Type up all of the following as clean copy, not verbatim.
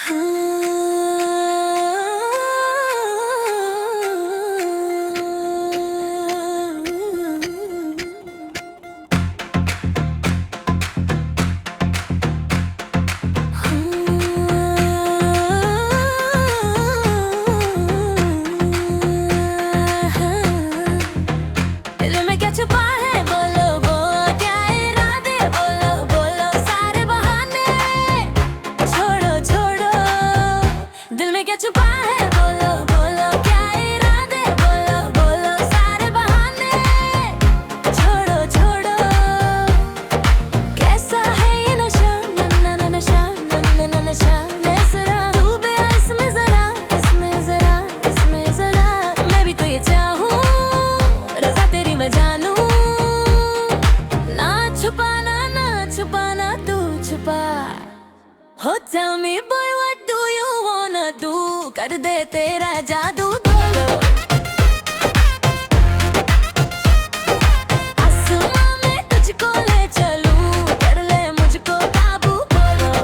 Oh, tell me boy, what do you wanna do? कर दे तेरा जादू बोलो। आसमां में तुझको ले चलूं, कर ले मुझको काबू बोलो।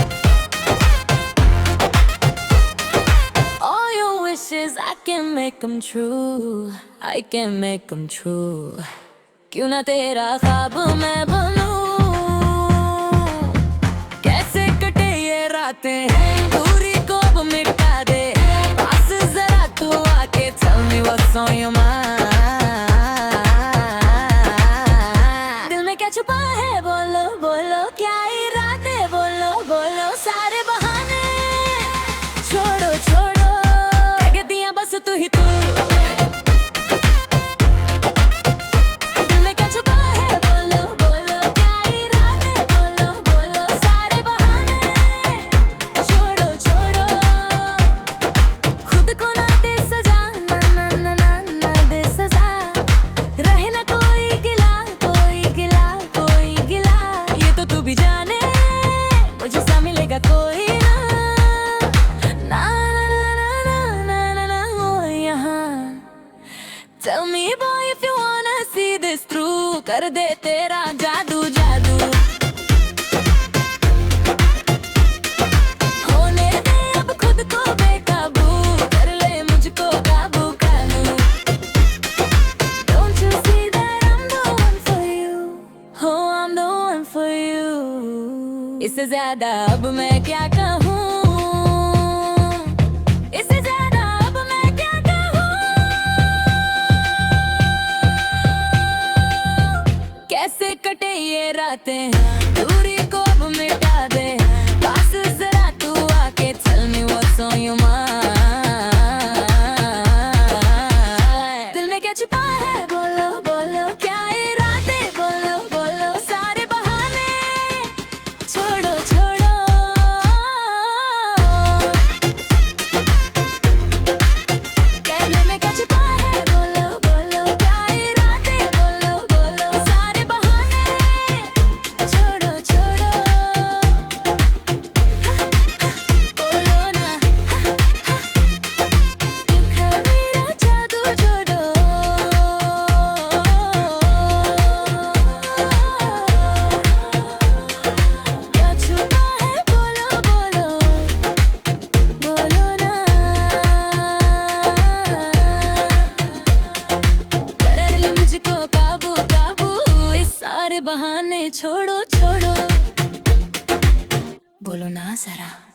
All your wishes I can make them true, I can make them true। क्यों ना तेरा ख्वाब मैं बनूं, दूरी को अब मिटा दे, पास जरा तू आके tell me what's on your mind। दिल में क्या छुपा है बोलो बोलो, क्या इरादे बोलो बोलो, सारे बहाने छोड़ो छोड़ो, कह दिया बस तू ही तू। Tell me boy if you wanna see this through, कर दे तेरा जादू जादू। होने दे अब खुद को बेकाबू, कर ले मुझको काबू काबू। Don't you see that I'm the one for you, oh I'm the one for you। इससे ज्यादा अब मैं क्या कहूँ, कैसे कटे ये रातें, दूरी को अब मिटा दे, पास जरा तू आके tell me what's on your mind। दिल में क्या छुपा है बोलो बोलो, क्या इरादे बोलो बोलो, सारे बहाने छोड़ो छोड़ो। कहने में क्या छुपा है बोलो बोलो, क्या इरादे बोलो बोलो, सारे बहाने छोड़ो छोड़ो, बोलो ना जरा।